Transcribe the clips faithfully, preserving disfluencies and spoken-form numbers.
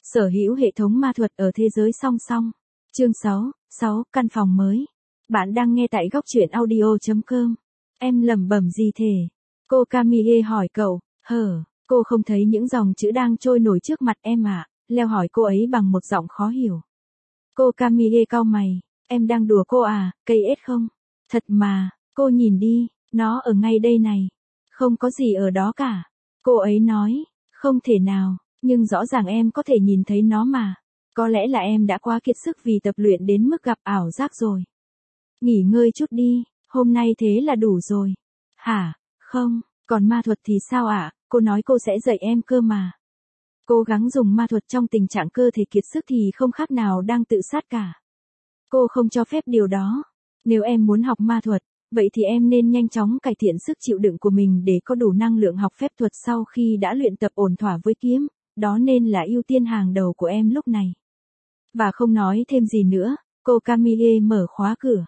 Sở hữu hệ thống ma thuật ở thế giới song song. Chương sáu, sáu, căn phòng mới. Bạn đang nghe tại góc truyện audio chấm com. Em lẩm bẩm gì thế? Cô Camille hỏi cậu. Hờ, cô không thấy những dòng chữ đang trôi nổi trước mặt em à? Leo hỏi cô ấy bằng một giọng khó hiểu. Cô Camille cau mày. Em đang đùa cô à, cây ếch không? Thật mà, cô nhìn đi, nó ở ngay đây này. Không có gì ở đó cả. Cô ấy nói, không thể nào, nhưng rõ ràng em có thể nhìn thấy nó mà. Có lẽ là em đã quá kiệt sức vì tập luyện đến mức gặp ảo giác rồi. Nghỉ ngơi chút đi, hôm nay thế là đủ rồi. Hả, không, còn ma thuật thì sao ạ? À? Cô nói cô sẽ dạy em cơ mà. Cố gắng dùng ma thuật trong tình trạng cơ thể kiệt sức thì không khác nào đang tự sát cả. Cô không cho phép điều đó. Nếu em muốn học ma thuật, vậy thì em nên nhanh chóng cải thiện sức chịu đựng của mình để có đủ năng lượng học phép thuật sau khi đã luyện tập ổn thỏa với kiếm. Đó nên là ưu tiên hàng đầu của em lúc này. Và không nói thêm gì nữa, cô Camille mở khóa cửa.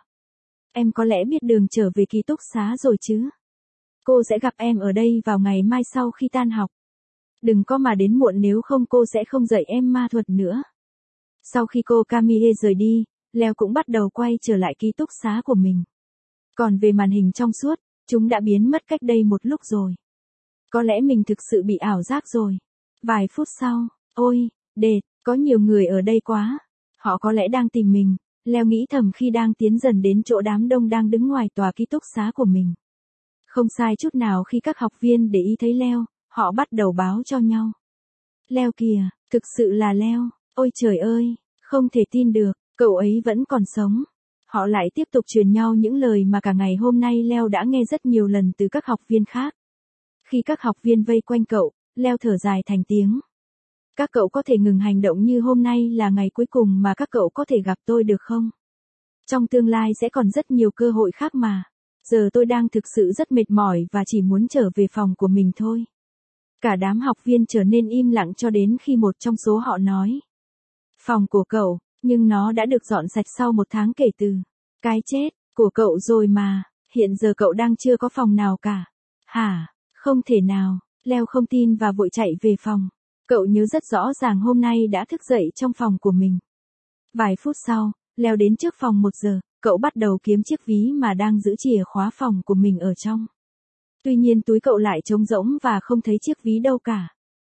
Em có lẽ biết đường trở về ký túc xá rồi chứ? Cô sẽ gặp em ở đây vào ngày mai sau khi tan học. Đừng có mà đến muộn nếu không cô sẽ không dạy em ma thuật nữa. Sau khi cô Camille rời đi, Leo cũng bắt đầu quay trở lại ký túc xá của mình. Còn về màn hình trong suốt, chúng đã biến mất cách đây một lúc rồi. Có lẽ mình thực sự bị ảo giác rồi. Vài phút sau, ôi, đệt, có nhiều người ở đây quá. Họ có lẽ đang tìm mình, Leo nghĩ thầm khi đang tiến dần đến chỗ đám đông đang đứng ngoài tòa ký túc xá của mình. Không sai chút nào khi các học viên để ý thấy Leo, họ bắt đầu báo cho nhau. Leo kìa, thực sự là Leo, ôi trời ơi, không thể tin được, cậu ấy vẫn còn sống. Họ lại tiếp tục truyền nhau những lời mà cả ngày hôm nay Leo đã nghe rất nhiều lần từ các học viên khác. Khi các học viên vây quanh cậu, Leo thở dài thành tiếng. Các cậu có thể ngừng hành động như hôm nay là ngày cuối cùng mà các cậu có thể gặp tôi được không? Trong tương lai sẽ còn rất nhiều cơ hội khác mà. Giờ tôi đang thực sự rất mệt mỏi và chỉ muốn trở về phòng của mình thôi. Cả đám học viên trở nên im lặng cho đến khi một trong số họ nói. Phòng của cậu, nhưng nó đã được dọn sạch sau một tháng kể từ cái chết của cậu rồi mà, hiện giờ cậu đang chưa có phòng nào cả. Hả, không thể nào, Leo không tin và vội chạy về phòng. Cậu nhớ rất rõ ràng hôm nay đã thức dậy trong phòng của mình. Vài phút sau, Leo đến trước phòng một giờ, cậu bắt đầu kiếm chiếc ví mà đang giữ chìa khóa phòng của mình ở trong. Tuy nhiên túi cậu lại trống rỗng và không thấy chiếc ví đâu cả.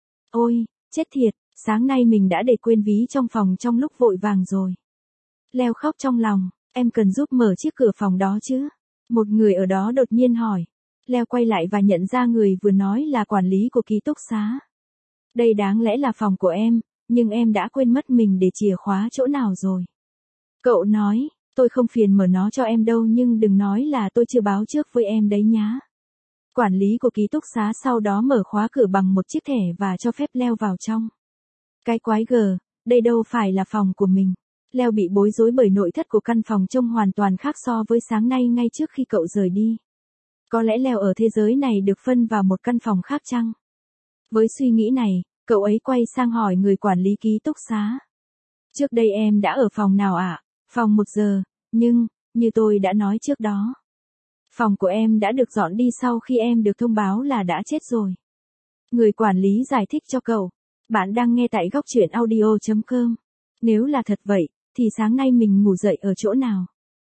Ôi, chết thiệt, sáng nay mình đã để quên ví trong phòng trong lúc vội vàng rồi. Leo khóc trong lòng, em cần giúp mở chiếc cửa phòng đó chứ? Một người ở đó đột nhiên hỏi. Leo quay lại và nhận ra người vừa nói là quản lý của ký túc xá. Đây đáng lẽ là phòng của em, nhưng em đã quên mất mình để chìa khóa chỗ nào rồi. Cậu nói, tôi không phiền mở nó cho em đâu nhưng đừng nói là tôi chưa báo trước với em đấy nhá. Quản lý của ký túc xá sau đó mở khóa cửa bằng một chiếc thẻ và cho phép Leo vào trong. Cái quái gở, đây đâu phải là phòng của mình. Leo bị bối rối bởi nội thất của căn phòng trông hoàn toàn khác so với sáng nay ngay trước khi cậu rời đi. Có lẽ Leo ở thế giới này được phân vào một căn phòng khác chăng? Với suy nghĩ này, cậu ấy quay sang hỏi người quản lý ký túc xá. Trước đây em đã ở phòng nào ạ? À? Phòng một giờ, nhưng, như tôi đã nói trước đó. Phòng của em đã được dọn đi sau khi em được thông báo là đã chết rồi. Người quản lý giải thích cho cậu. Bạn đang nghe tại góc truyện audio chấm com. Nếu là thật vậy, thì sáng nay mình ngủ dậy ở chỗ nào?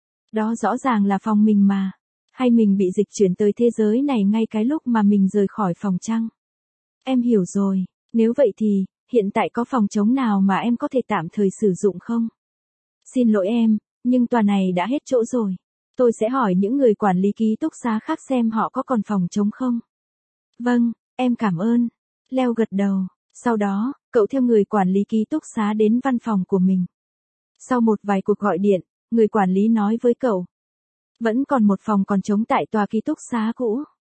Đó rõ ràng là phòng mình mà. Hay mình bị dịch chuyển tới thế giới này ngay cái lúc mà mình rời khỏi phòng chăng? Em hiểu rồi, nếu vậy thì, hiện tại có phòng trống nào mà em có thể tạm thời sử dụng không? Xin lỗi em, nhưng tòa này đã hết chỗ rồi. Tôi sẽ hỏi những người quản lý ký túc xá khác xem họ có còn phòng trống không. Vâng, em cảm ơn. Leo gật đầu, sau đó, cậu theo người quản lý ký túc xá đến văn phòng của mình. Sau một vài cuộc gọi điện, người quản lý nói với cậu. Vẫn còn một phòng còn trống tại tòa ký túc xá cũ.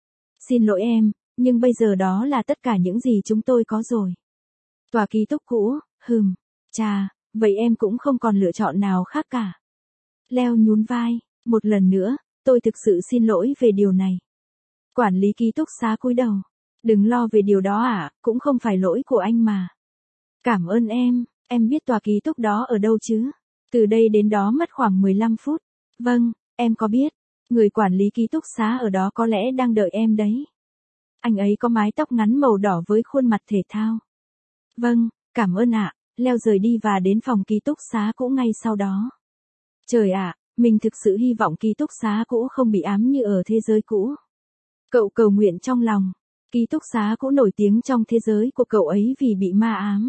Xin lỗi em, nhưng bây giờ đó là tất cả những gì chúng tôi có rồi. Tòa ký túc cũ, hừm, chà, vậy em cũng không còn lựa chọn nào khác cả. Leo nhún vai, một lần nữa, tôi thực sự xin lỗi về điều này. Quản lý ký túc xá cúi đầu. Đừng lo về điều đó ạ, à, cũng không phải lỗi của anh mà. Cảm ơn em, em biết tòa ký túc đó ở đâu chứ? Từ đây đến đó mất khoảng mười lăm phút. Vâng, em có biết. Người quản lý ký túc xá ở đó có lẽ đang đợi em đấy. Anh ấy có mái tóc ngắn màu đỏ với khuôn mặt thể thao. Vâng, cảm ơn ạ. Leo rời đi và đến phòng ký túc xá cũ ngay sau đó. Trời ạ, mình thực sự hy vọng ký túc xá cũ không bị ám như ở thế giới cũ. Cậu cầu nguyện trong lòng. Ký túc xá cũ nổi tiếng trong thế giới của cậu ấy vì bị ma ám.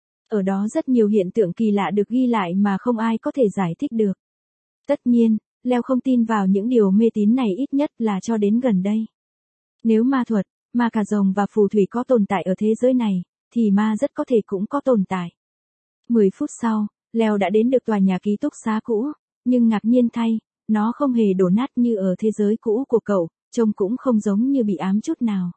Ở đó rất nhiều hiện tượng kỳ lạ được ghi lại mà không ai có thể giải thích được. Tất nhiên, Leo không tin vào những điều mê tín này, ít nhất là cho đến gần đây. Nếu ma thuật, ma cà rồng và phù thủy có tồn tại ở thế giới này, thì ma rất có thể cũng có tồn tại. mười phút sau, Leo đã đến được tòa nhà ký túc xá cũ, nhưng ngạc nhiên thay, nó không hề đổ nát như ở thế giới cũ của cậu, trông cũng không giống như bị ám chút nào.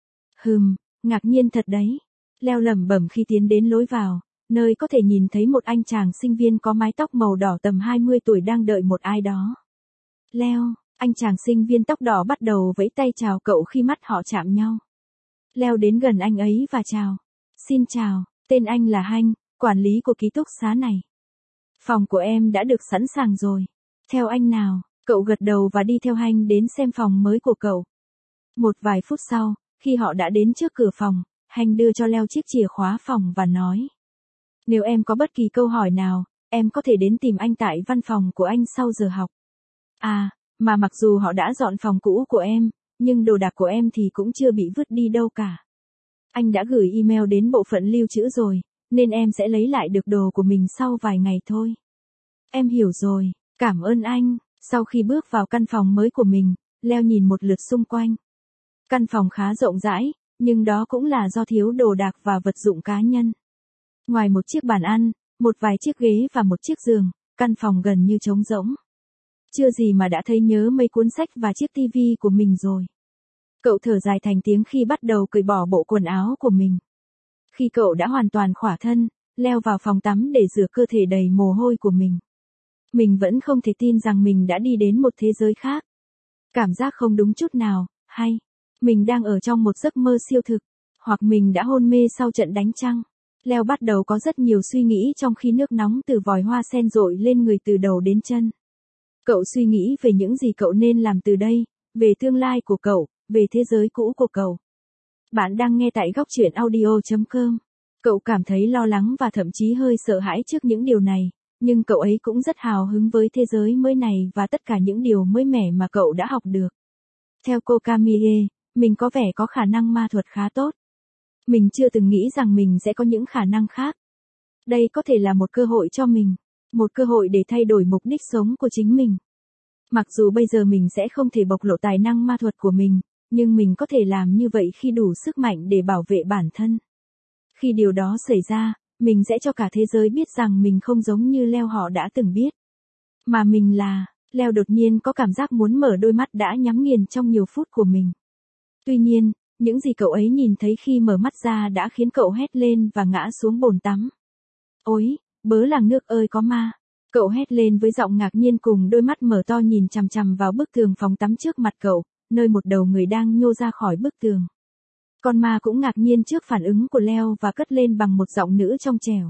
Hừm, ngạc nhiên thật đấy. Leo lẩm bẩm khi tiến đến lối vào, nơi có thể nhìn thấy một anh chàng sinh viên có mái tóc màu đỏ tầm hai mươi tuổi đang đợi một ai đó. Leo, anh chàng sinh viên tóc đỏ bắt đầu vẫy tay chào cậu khi mắt họ chạm nhau. Leo đến gần anh ấy và chào. Xin chào, tên anh là Hanh, quản lý của ký túc xá này. Phòng của em đã được sẵn sàng rồi. Theo anh nào, cậu gật đầu và đi theo Hanh đến xem phòng mới của cậu. Một vài phút sau, khi họ đã đến trước cửa phòng, Hanh đưa cho Leo chiếc chìa khóa phòng và nói. Nếu em có bất kỳ câu hỏi nào, em có thể đến tìm anh tại văn phòng của anh sau giờ học. À, mà mặc dù họ đã dọn phòng cũ của em, nhưng đồ đạc của em thì cũng chưa bị vứt đi đâu cả. Anh đã gửi email đến bộ phận lưu trữ rồi, nên em sẽ lấy lại được đồ của mình sau vài ngày thôi. Em hiểu rồi, cảm ơn anh. Sau khi bước vào căn phòng mới của mình, Leo nhìn một lượt xung quanh. Căn phòng khá rộng rãi, nhưng đó cũng là do thiếu đồ đạc và vật dụng cá nhân. Ngoài một chiếc bàn ăn, một vài chiếc ghế và một chiếc giường, căn phòng gần như trống rỗng. Chưa gì mà đã thấy nhớ mấy cuốn sách và chiếc tivi của mình rồi. Cậu thở dài thành tiếng khi bắt đầu cởi bỏ bộ quần áo của mình. Khi cậu đã hoàn toàn khỏa thân, Leo vào phòng tắm để rửa cơ thể đầy mồ hôi của mình. Mình vẫn không thể tin rằng mình đã đi đến một thế giới khác. Cảm giác không đúng chút nào, hay mình đang ở trong một giấc mơ siêu thực, hoặc mình đã hôn mê sau trận đánh trăng. Leo bắt đầu có rất nhiều suy nghĩ trong khi nước nóng từ vòi hoa sen dội lên người từ đầu đến chân. Cậu suy nghĩ về những gì cậu nên làm từ đây, về tương lai của cậu, về thế giới cũ của cậu. Bạn đang nghe tại góc truyện audio chấm com. Cậu cảm thấy lo lắng và thậm chí hơi sợ hãi trước những điều này, nhưng cậu ấy cũng rất hào hứng với thế giới mới này và tất cả những điều mới mẻ mà cậu đã học được. Theo cô Camille, mình có vẻ có khả năng ma thuật khá tốt. Mình chưa từng nghĩ rằng mình sẽ có những khả năng khác. Đây có thể là một cơ hội cho mình, một cơ hội để thay đổi mục đích sống của chính mình. Mặc dù bây giờ mình sẽ không thể bộc lộ tài năng ma thuật của mình, nhưng mình có thể làm như vậy khi đủ sức mạnh để bảo vệ bản thân. Khi điều đó xảy ra, mình sẽ cho cả thế giới biết rằng mình không giống như Leo họ đã từng biết. Mà mình là, Leo đột nhiên có cảm giác muốn mở đôi mắt đã nhắm nghiền trong nhiều phút của mình. Tuy nhiên, những gì cậu ấy nhìn thấy khi mở mắt ra đã khiến cậu hét lên và ngã xuống bồn tắm. Ôi, bớ làng nước ơi có ma. Cậu hét lên với giọng ngạc nhiên cùng đôi mắt mở to nhìn chằm chằm vào bức tường phòng tắm trước mặt cậu, nơi một đầu người đang nhô ra khỏi bức tường. Con ma cũng ngạc nhiên trước phản ứng của Leo và cất lên bằng một giọng nữ trong trẻo.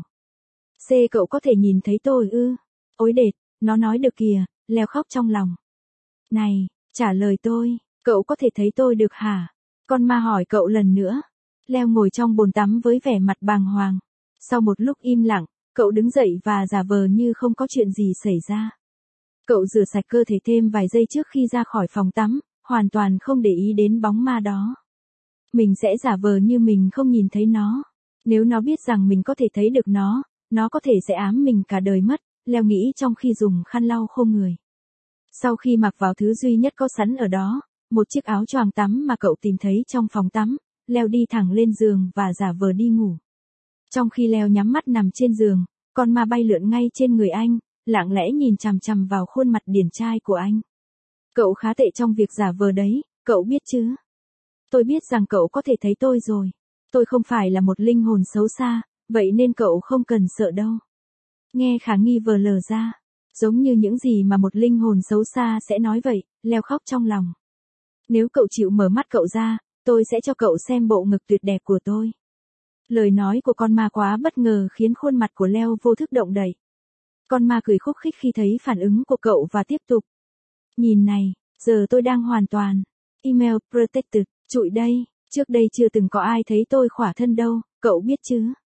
C cậu có thể nhìn thấy tôi ư? Ôi đệt, nó nói được kìa, Leo khóc trong lòng. Này, trả lời tôi, cậu có thể thấy tôi được hả? Con ma hỏi cậu lần nữa. Leo ngồi trong bồn tắm với vẻ mặt bàng hoàng. Sau một lúc im lặng, cậu đứng dậy và giả vờ như không có chuyện gì xảy ra. Cậu rửa sạch cơ thể thêm vài giây trước khi ra khỏi phòng tắm, hoàn toàn không để ý đến bóng ma đó. Mình sẽ giả vờ như mình không nhìn thấy nó. Nếu nó biết rằng mình có thể thấy được nó, nó có thể sẽ ám mình cả đời mất, Leo nghĩ trong khi dùng khăn lau khô người. Sau khi mặc vào thứ duy nhất có sẵn ở đó, một chiếc áo choàng tắm mà cậu tìm thấy trong phòng tắm, Leo đi thẳng lên giường và giả vờ đi ngủ. Trong khi Leo nhắm mắt nằm trên giường, con ma bay lượn ngay trên người anh, lặng lẽ nhìn chằm chằm vào khuôn mặt điển trai của anh. Cậu khá tệ trong việc giả vờ đấy, cậu biết chứ? Tôi biết rằng cậu có thể thấy tôi rồi. Tôi không phải là một linh hồn xấu xa, vậy nên cậu không cần sợ đâu. Nghe khả nghi vờ lờ ra, giống như những gì mà một linh hồn xấu xa sẽ nói vậy, Leo khóc trong lòng. Nếu cậu chịu mở mắt cậu ra, tôi sẽ cho cậu xem bộ ngực tuyệt đẹp của tôi. Lời nói của con ma quá bất ngờ khiến khuôn mặt của Leo vô thức động đậy. Con ma cười khúc khích khi thấy phản ứng của cậu và tiếp tục. Nhìn này, giờ tôi đang hoàn toàn email protected, trụi đây, trước đây chưa từng có ai thấy tôi khỏa thân đâu, cậu biết chứ?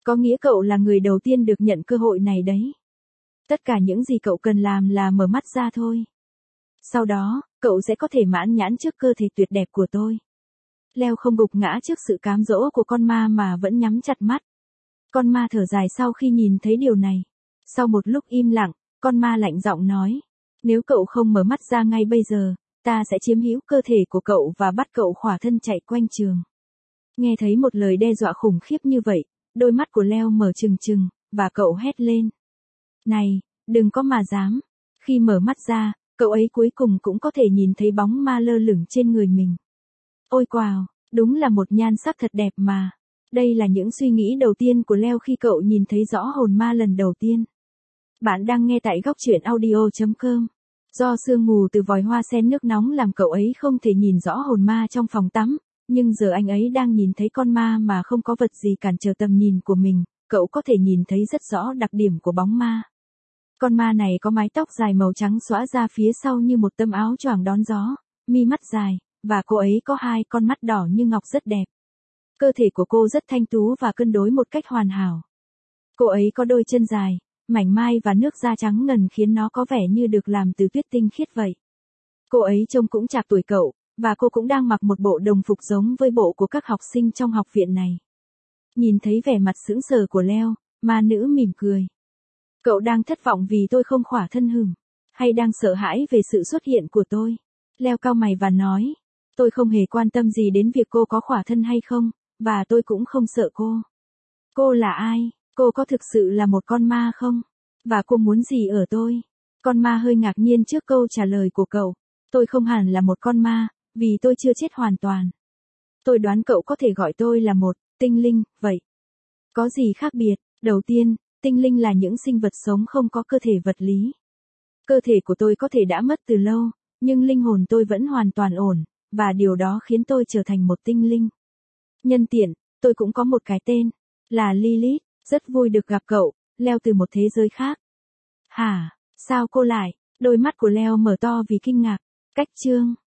Có nghĩa cậu là người đầu tiên được nhận cơ hội này đấy. Tất cả những gì cậu cần làm là mở mắt ra thôi. Sau đó, cậu sẽ có thể mãn nhãn trước cơ thể tuyệt đẹp của tôi. Leo không gục ngã trước sự cám dỗ của con ma mà vẫn nhắm chặt mắt. Con ma thở dài sau khi nhìn thấy điều này. Sau một lúc im lặng, con ma lạnh giọng nói. Nếu cậu không mở mắt ra ngay bây giờ, ta sẽ chiếm hữu cơ thể của cậu và bắt cậu khỏa thân chạy quanh trường. Nghe thấy một lời đe dọa khủng khiếp như vậy, đôi mắt của Leo mở trừng trừng, và cậu hét lên. Này, đừng có mà dám. Khi mở mắt ra, cậu ấy cuối cùng cũng có thể nhìn thấy bóng ma lơ lửng trên người mình. Ôi wow, đúng là một nhan sắc thật đẹp mà. Đây là những suy nghĩ đầu tiên của Leo khi cậu nhìn thấy rõ hồn ma lần đầu tiên. Bạn đang nghe tại góc truyện audio chấm com. Do sương mù từ vòi hoa sen nước nóng làm cậu ấy không thể nhìn rõ hồn ma trong phòng tắm, nhưng giờ anh ấy đang nhìn thấy con ma mà không có vật gì cản trở tầm nhìn của mình, cậu có thể nhìn thấy rất rõ đặc điểm của bóng ma. Con ma này có mái tóc dài màu trắng xõa ra phía sau như một tấm áo choàng đón gió, mi mắt dài, và cô ấy có hai con mắt đỏ như ngọc rất đẹp. Cơ thể của cô rất thanh tú và cân đối một cách hoàn hảo. Cô ấy có đôi chân dài, mảnh mai và nước da trắng ngần khiến nó có vẻ như được làm từ tuyết tinh khiết vậy. Cô ấy trông cũng chạc tuổi cậu, và cô cũng đang mặc một bộ đồng phục giống với bộ của các học sinh trong học viện này. Nhìn thấy vẻ mặt sững sờ của Leo, ma nữ mỉm cười. Cậu đang thất vọng vì tôi không khỏa thân hừm, hay đang sợ hãi về sự xuất hiện của tôi? Leo cau mày và nói, tôi không hề quan tâm gì đến việc cô có khỏa thân hay không, và tôi cũng không sợ cô. Cô là ai? Cô có thực sự là một con ma không? Và cô muốn gì ở tôi? Con ma hơi ngạc nhiên trước câu trả lời của cậu. Tôi không hẳn là một con ma, vì tôi chưa chết hoàn toàn. Tôi đoán cậu có thể gọi tôi là một tinh linh, vậy. Có gì khác biệt? Đầu tiên, tinh linh là những sinh vật sống không có cơ thể vật lý. Cơ thể của tôi có thể đã mất từ lâu, nhưng linh hồn tôi vẫn hoàn toàn ổn, và điều đó khiến tôi trở thành một tinh linh. Nhân tiện, tôi cũng có một cái tên, là Lilith, rất vui được gặp cậu, Leo từ một thế giới khác. Hả, sao cô lại? Đôi mắt của Leo mở to vì kinh ngạc. Cách chương